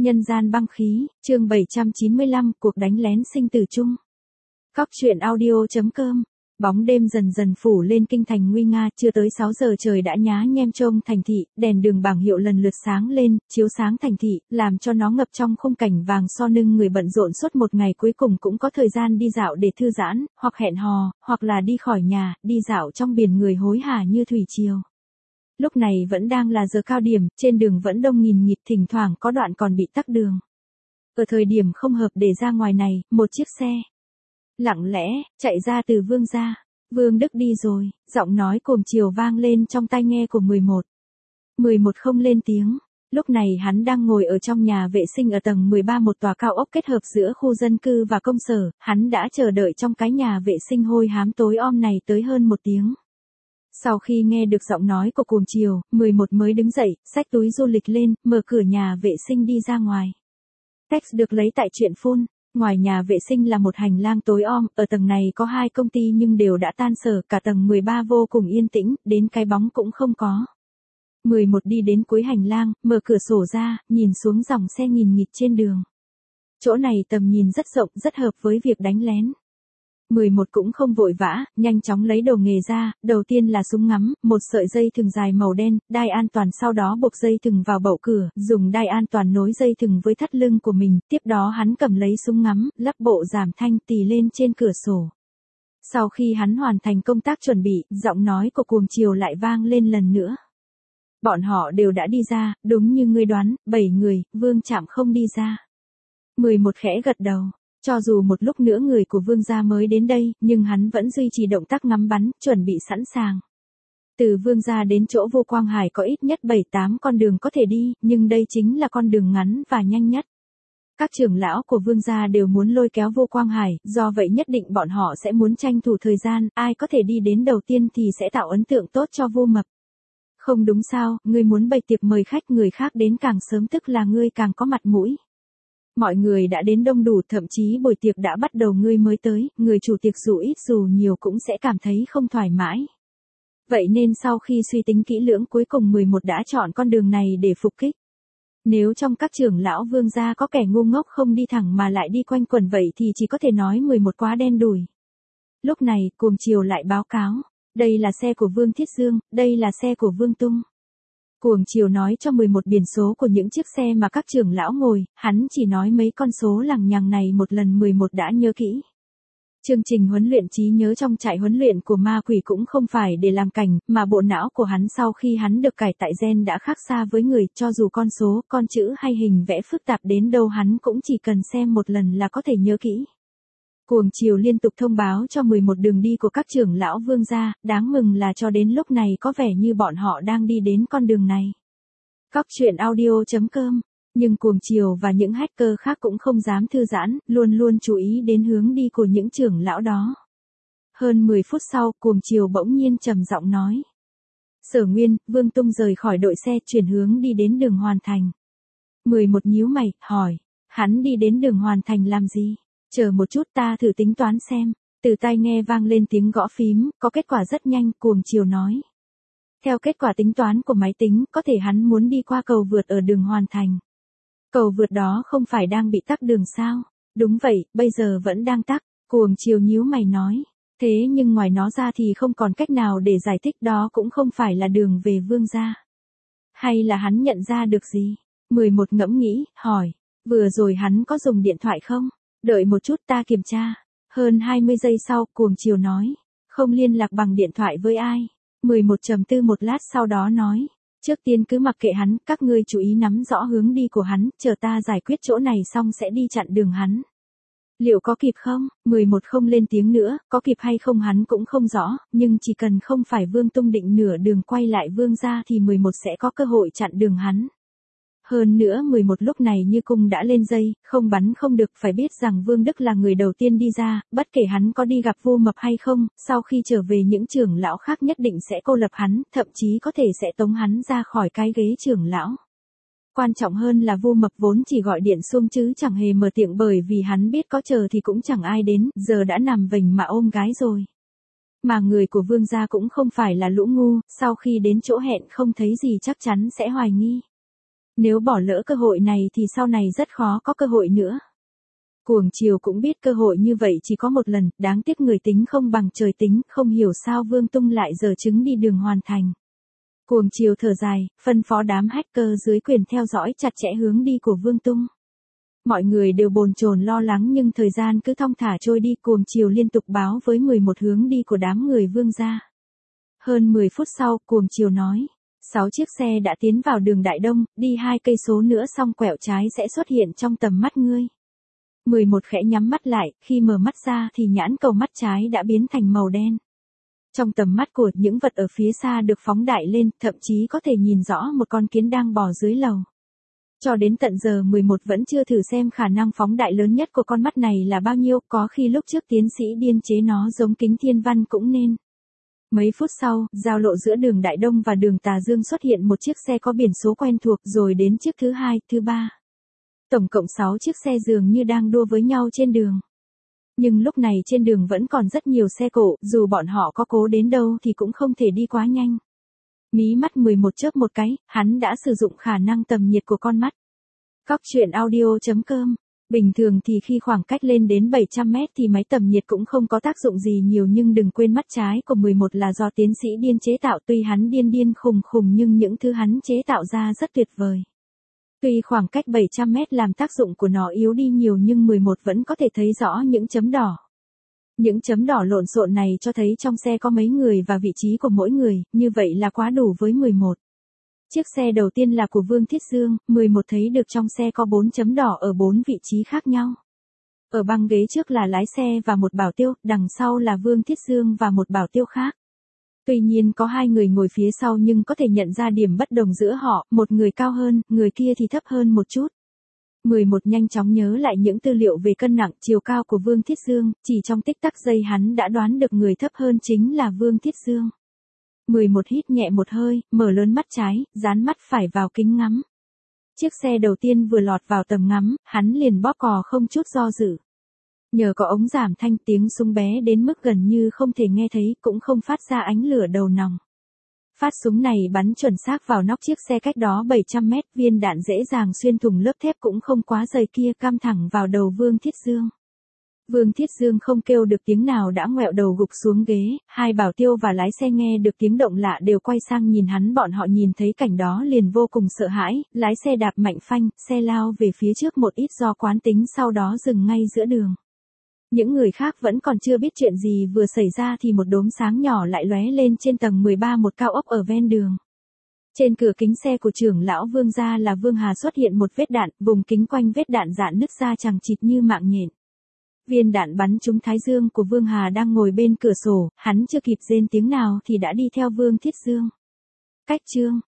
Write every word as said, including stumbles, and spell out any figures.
Nhân gian băng khí, chương bảy trăm chín mươi lăm, cuộc đánh lén sinh tử chung. Cóc truyện audio chấm com. Bóng đêm dần dần phủ lên kinh thành nguy nga, chưa tới sáu giờ trời đã nhá nhem trông thành thị, đèn đường bảng hiệu lần lượt sáng lên, chiếu sáng thành thị, làm cho nó ngập trong khung cảnh vàng son nưng người bận rộn suốt một ngày cuối cùng cũng có thời gian đi dạo để thư giãn, hoặc hẹn hò, hoặc là đi khỏi nhà, đi dạo trong biển người hối hả như thủy triều. Lúc này vẫn đang là giờ cao điểm, trên đường vẫn đông nghìn nghịt, thỉnh thoảng có đoạn còn bị tắc đường. Ở thời điểm không hợp để ra ngoài này, một chiếc xe lặng lẽ chạy ra từ Vương gia. Vương Đức đi rồi, giọng nói cồm chiều vang lên trong tai nghe của mười một. mười một không lên tiếng. Lúc này hắn đang ngồi ở trong nhà vệ sinh ở tầng mười ba, một tòa cao ốc kết hợp giữa khu dân cư và công sở, hắn đã chờ đợi trong cái nhà vệ sinh hôi hám tối om này tới hơn một tiếng. Sau khi nghe được giọng nói của cồm chiều, mười một mới đứng dậy, xách túi du lịch lên, mở cửa nhà vệ sinh đi ra ngoài. Text được lấy tại truyện phone. Ngoài nhà vệ sinh là một hành lang tối om, ở tầng này có hai công ty nhưng đều đã tan sở, cả tầng mười ba vô cùng yên tĩnh, đến cái bóng cũng không có. mười một đi đến cuối hành lang, mở cửa sổ ra, nhìn xuống dòng xe nghìn nghịt trên đường. Chỗ này tầm nhìn rất rộng, rất hợp với việc đánh lén. mười một cũng không vội vã, nhanh chóng lấy đồ nghề ra, đầu tiên là súng ngắm, một sợi dây thừng dài màu đen, đai an toàn, sau đó buộc dây thừng vào bậu cửa, dùng đai an toàn nối dây thừng với thắt lưng của mình, tiếp đó hắn cầm lấy súng ngắm, lắp bộ giảm thanh tì lên trên cửa sổ. Sau khi hắn hoàn thành công tác chuẩn bị, giọng nói của cuồng chiều lại vang lên lần nữa. Bọn họ đều đã đi ra, đúng như ngươi đoán, bảy người, Vương Trạm không đi ra. mười một khẽ gật đầu. Cho dù một lúc nữa người của Vương gia mới đến đây, nhưng hắn vẫn duy trì động tác ngắm bắn, chuẩn bị sẵn sàng. Từ Vương gia đến chỗ Vô Quang Hải có ít nhất bảy tám con đường có thể đi, nhưng đây chính là con đường ngắn và nhanh nhất. Các trưởng lão của Vương gia đều muốn lôi kéo Vô Quang Hải, do vậy nhất định bọn họ sẽ muốn tranh thủ thời gian, ai có thể đi đến đầu tiên thì sẽ tạo ấn tượng tốt cho Vô Mập. Không đúng sao, ngươi muốn bày tiệc mời khách người khác đến càng sớm tức là ngươi càng có mặt mũi. Mọi người đã đến đông đủ, thậm chí buổi tiệc đã bắt đầu ngươi mới tới, người chủ tiệc dù ít dù nhiều cũng sẽ cảm thấy không thoải mái. Vậy nên sau khi suy tính kỹ lưỡng cuối cùng mười một đã chọn con đường này để phục kích. Nếu trong các trưởng lão Vương gia có kẻ ngu ngốc không đi thẳng mà lại đi quanh quẩn vậy thì chỉ có thể nói mười một quá đen đủi. Lúc này, cuồng chiều lại báo cáo, đây là xe của Vương Thiết Dương, đây là xe của Vương Tung. Cuồng chiều nói cho mười một biển số của những chiếc xe mà các trưởng lão ngồi, hắn chỉ nói mấy con số lằng nhằng này một lần mười một đã nhớ kỹ. Chương trình huấn luyện trí nhớ trong trại huấn luyện của ma quỷ cũng không phải để làm cảnh, mà bộ não của hắn sau khi hắn được cải tại gen đã khác xa với người, cho dù con số, con chữ hay hình vẽ phức tạp đến đâu hắn cũng chỉ cần xem một lần là có thể nhớ kỹ. Cuồng chiều liên tục thông báo cho mười một đường đi của các trưởng lão Vương gia, đáng mừng là cho đến lúc này có vẻ như bọn họ đang đi đến con đường này. Cóc truyện audio chấm com. Nhưng cuồng chiều và những hacker khác cũng không dám thư giãn, luôn luôn chú ý đến hướng đi của những trưởng lão đó. Hơn mười phút sau, cuồng chiều bỗng nhiên trầm giọng nói. Sở Nguyên, Vương Tung rời khỏi đội xe chuyển hướng đi đến đường Hoàn Thành. mười một nhíu mày, hỏi, hắn đi đến đường Hoàn Thành làm gì? Chờ một chút ta thử tính toán xem. Từ tai nghe vang lên tiếng gõ phím, có kết quả rất nhanh, cuồng chiều nói. Theo kết quả tính toán của máy tính, có thể hắn muốn đi qua cầu vượt ở đường Hoàn Thành. Cầu vượt đó không phải đang bị tắc đường sao? Đúng vậy, bây giờ vẫn đang tắc, cuồng chiều nhíu mày nói. Thế nhưng ngoài nó ra thì không còn cách nào để giải thích, đó cũng không phải là đường về Vương gia. Hay là hắn nhận ra được gì? mười một ngẫm nghĩ, hỏi. Vừa rồi hắn có dùng điện thoại không? Đợi một chút ta kiểm tra. Hơn hai mươi giây sau, cuồng chiều nói. Không liên lạc bằng điện thoại với ai. mười một trầm tư một lát sau đó nói. Trước tiên cứ mặc kệ hắn, các ngươi chú ý nắm rõ hướng đi của hắn, chờ ta giải quyết chỗ này xong sẽ đi chặn đường hắn. Liệu có kịp không? mười một không lên tiếng nữa, có kịp hay không hắn cũng không rõ, nhưng chỉ cần không phải Vương Tung định nửa đường quay lại Vương gia thì mười một sẽ có cơ hội chặn đường hắn. Hơn nữa mười một lúc này như cung đã lên dây, không bắn không được, phải biết rằng Vương Đức là người đầu tiên đi ra, bất kể hắn có đi gặp Vô Mập hay không, sau khi trở về những trưởng lão khác nhất định sẽ cô lập hắn, thậm chí có thể sẽ tống hắn ra khỏi cái ghế trưởng lão. Quan trọng hơn là Vô Mập vốn chỉ gọi điện xuông chứ chẳng hề mở tiệng, bởi vì hắn biết có chờ thì cũng chẳng ai đến, giờ đã nằm vềnh mà ôm gái rồi. Mà người của Vương gia cũng không phải là lũ ngu, sau khi đến chỗ hẹn không thấy gì chắc chắn sẽ hoài nghi. Nếu bỏ lỡ cơ hội này thì sau này rất khó có cơ hội nữa. Cuồng Chiều cũng biết cơ hội như vậy chỉ có một lần, đáng tiếc người tính không bằng trời tính, không hiểu sao Vương Tung lại dở chứng đi đường hoàn thành. Cuồng Chiều thở dài, phân phó đám hacker dưới quyền theo dõi chặt chẽ hướng đi của Vương Tung. Mọi người đều bồn chồn lo lắng nhưng thời gian cứ thong thả trôi đi. Cuồng Chiều liên tục báo với mười một hướng đi của đám người Vương gia. Hơn mười phút sau, Cuồng Chiều nói, sáu chiếc xe đã tiến vào đường Đại Đông, đi hai cây số nữa xong quẹo trái sẽ xuất hiện trong tầm mắt ngươi. mười một khẽ nhắm mắt lại, khi mở mắt ra thì nhãn cầu mắt trái đã biến thành màu đen. Trong tầm mắt của những vật ở phía xa được phóng đại lên, thậm chí có thể nhìn rõ một con kiến đang bò dưới lầu. Cho đến tận giờ mười một vẫn chưa thử xem khả năng phóng đại lớn nhất của con mắt này là bao nhiêu, có khi lúc trước tiến sĩ điên chế nó giống kính thiên văn cũng nên. Mấy phút sau, giao lộ giữa đường Đại Đông và đường Tà Dương xuất hiện một chiếc xe có biển số quen thuộc, rồi đến chiếc thứ hai, thứ ba. Tổng cộng sáu chiếc xe dường như đang đua với nhau trên đường. Nhưng lúc này trên đường vẫn còn rất nhiều xe cộ, dù bọn họ có cố đến đâu thì cũng không thể đi quá nhanh. Mí mắt mười một chớp một cái, hắn đã sử dụng khả năng tầm nhiệt của con mắt. Cóc truyện audio chấm com. Bình thường thì khi khoảng cách lên đến bảy trăm mét thì máy tầm nhiệt cũng không có tác dụng gì nhiều, nhưng đừng quên mắt trái của mười một là do tiến sĩ điên chế tạo, tuy hắn điên điên khùng khùng nhưng những thứ hắn chế tạo ra rất tuyệt vời. Tuy khoảng cách bảy trăm mét làm tác dụng của nó yếu đi nhiều nhưng mười một vẫn có thể thấy rõ những chấm đỏ. Những chấm đỏ lộn xộn này cho thấy trong xe có mấy người và vị trí của mỗi người, như vậy là quá đủ với mười một. Chiếc xe đầu tiên là của Vương Thiết Dương, mười một thấy được trong xe có bốn chấm đỏ ở bốn vị trí khác nhau. Ở băng ghế trước là lái xe và một bảo tiêu, đằng sau là Vương Thiết Dương và một bảo tiêu khác. Tuy nhiên có hai người ngồi phía sau nhưng có thể nhận ra điểm bất đồng giữa họ, một người cao hơn, người kia thì thấp hơn một chút. mười một nhanh chóng nhớ lại những tư liệu về cân nặng, chiều cao của Vương Thiết Dương, chỉ trong tích tắc giây hắn đã đoán được người thấp hơn chính là Vương Thiết Dương. mười một hít nhẹ một hơi, mở lớn mắt trái, dán mắt phải vào kính ngắm. Chiếc xe đầu tiên vừa lọt vào tầm ngắm, hắn liền bóp cò không chút do dự. Nhờ có ống giảm thanh, tiếng súng bé đến mức gần như không thể nghe thấy, cũng không phát ra ánh lửa đầu nòng. Phát súng này bắn chuẩn xác vào nóc chiếc xe cách đó bảy trăm mét, viên đạn dễ dàng xuyên thủng lớp thép cũng không quá dày kia, cắm thẳng vào đầu Vương Thiết Dương. Vương Thiết Dương không kêu được tiếng nào đã ngoẹo đầu gục xuống ghế, hai bảo tiêu và lái xe nghe được tiếng động lạ đều quay sang nhìn hắn, bọn họ nhìn thấy cảnh đó liền vô cùng sợ hãi, lái xe đạp mạnh phanh, xe lao về phía trước một ít do quán tính, sau đó dừng ngay giữa đường. Những người khác vẫn còn chưa biết chuyện gì vừa xảy ra thì một đốm sáng nhỏ lại lóe lên trên tầng mười ba một cao ốc ở ven đường. Trên cửa kính xe của trưởng lão Vương gia là Vương Hà xuất hiện một vết đạn, vùng kính quanh vết đạn rạn nứt ra chằng chịt như mạng nhện. Viên đạn bắn trúng thái dương của Vương Hà đang ngồi bên cửa sổ, hắn chưa kịp rên tiếng nào thì đã đi theo Vương Thiết Dương. Cách chương